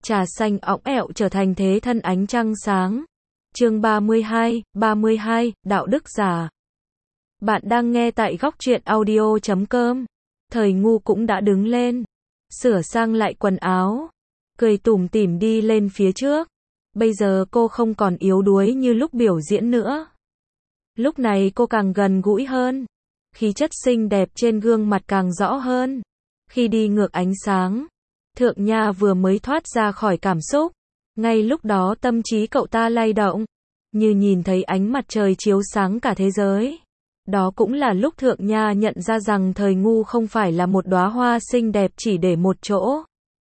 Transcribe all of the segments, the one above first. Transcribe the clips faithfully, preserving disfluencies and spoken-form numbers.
trà xanh óng ẹo trở thành thế thân ánh trăng sáng. Chương ba mươi hai, ba mươi hai, đạo đức giả. Bạn đang nghe tại góc truyện audio chấm com. Thời Ngu cũng đã đứng lên, sửa sang lại quần áo, cười tủm tỉm đi lên phía trước. Bây giờ cô không còn yếu đuối như lúc biểu diễn nữa. Lúc này cô càng gần gũi hơn, khí chất xinh đẹp trên gương mặt càng rõ hơn. Khi đi ngược ánh sáng, Thượng Nha vừa mới thoát ra khỏi cảm xúc. Ngay lúc đó tâm trí cậu ta lay động, như nhìn thấy ánh mặt trời chiếu sáng cả thế giới. Đó cũng là lúc Thượng Nha nhận ra rằng Thời Ngu không phải là một đóa hoa xinh đẹp chỉ để một chỗ.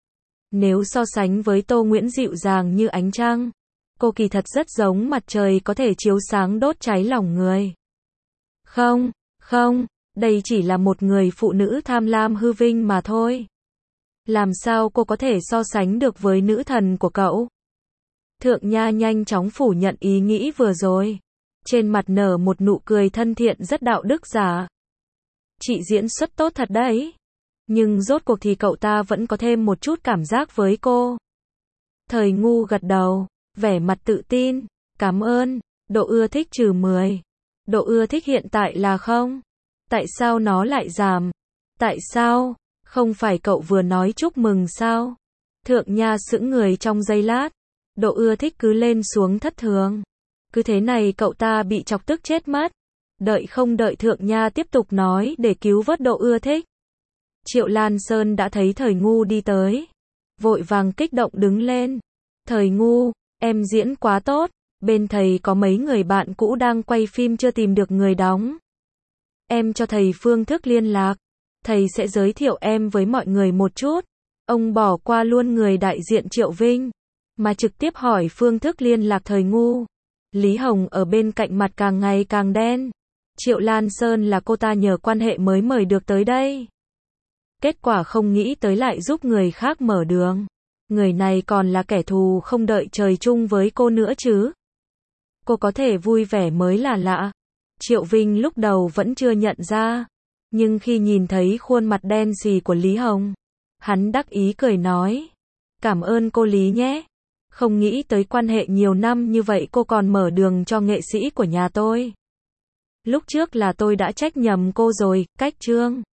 Nếu so sánh với Tô Nguyễn dịu dàng như ánh trăng, cô kỳ thật rất giống mặt trời có thể chiếu sáng đốt cháy lòng người. Không, không, đây chỉ là một người phụ nữ tham lam hư vinh mà thôi. Làm sao cô có thể so sánh được với nữ thần của cậu? Thượng Nha nhanh chóng phủ nhận ý nghĩ vừa rồi. Trên mặt nở một nụ cười thân thiện rất đạo đức giả. Chị diễn xuất tốt thật đấy. Nhưng rốt cuộc thì cậu ta vẫn có thêm một chút cảm giác với cô. Thời Ngu gật đầu, vẻ mặt tự tin. Cảm ơn, độ ưa thích trừ mười. Độ ưa thích hiện tại là không? Tại sao nó lại giảm? Tại sao? Không phải cậu vừa nói chúc mừng sao? Thượng Nha sững người trong giây lát. Độ ưa thích cứ lên xuống thất thường. Cứ thế này cậu ta bị chọc tức chết mất. Đợi không đợi Thượng Nha tiếp tục nói để cứu vớt độ ưa thích. Triệu Lan Sơn đã thấy Thời Ngu đi tới. Vội vàng kích động đứng lên. Thời Ngu, em diễn quá tốt. Bên thầy có mấy người bạn cũ đang quay phim chưa tìm được người đóng. Em cho thầy phương thức liên lạc. Thầy sẽ giới thiệu em với mọi người một chút. Ông bỏ qua luôn người đại diện Triệu Vinh, mà trực tiếp hỏi phương thức liên lạc Thời Ngu. Lý Hồng ở bên cạnh mặt càng ngày càng đen. Triệu Lan Sơn là cô ta nhờ quan hệ mới mời được tới đây. Kết quả không nghĩ tới lại giúp người khác mở đường. Người này còn là kẻ thù không đợi trời chung với cô nữa chứ. Cô có thể vui vẻ mới là lạ. Triệu Vinh lúc đầu vẫn chưa nhận ra. Nhưng khi nhìn thấy khuôn mặt đen xì của Lý Hồng, hắn đắc ý cười nói. Cảm ơn cô Lý nhé. Không nghĩ tới quan hệ nhiều năm như vậy cô còn mở đường cho nghệ sĩ của nhà tôi. Lúc trước là tôi đã trách nhầm cô rồi, cách Trương.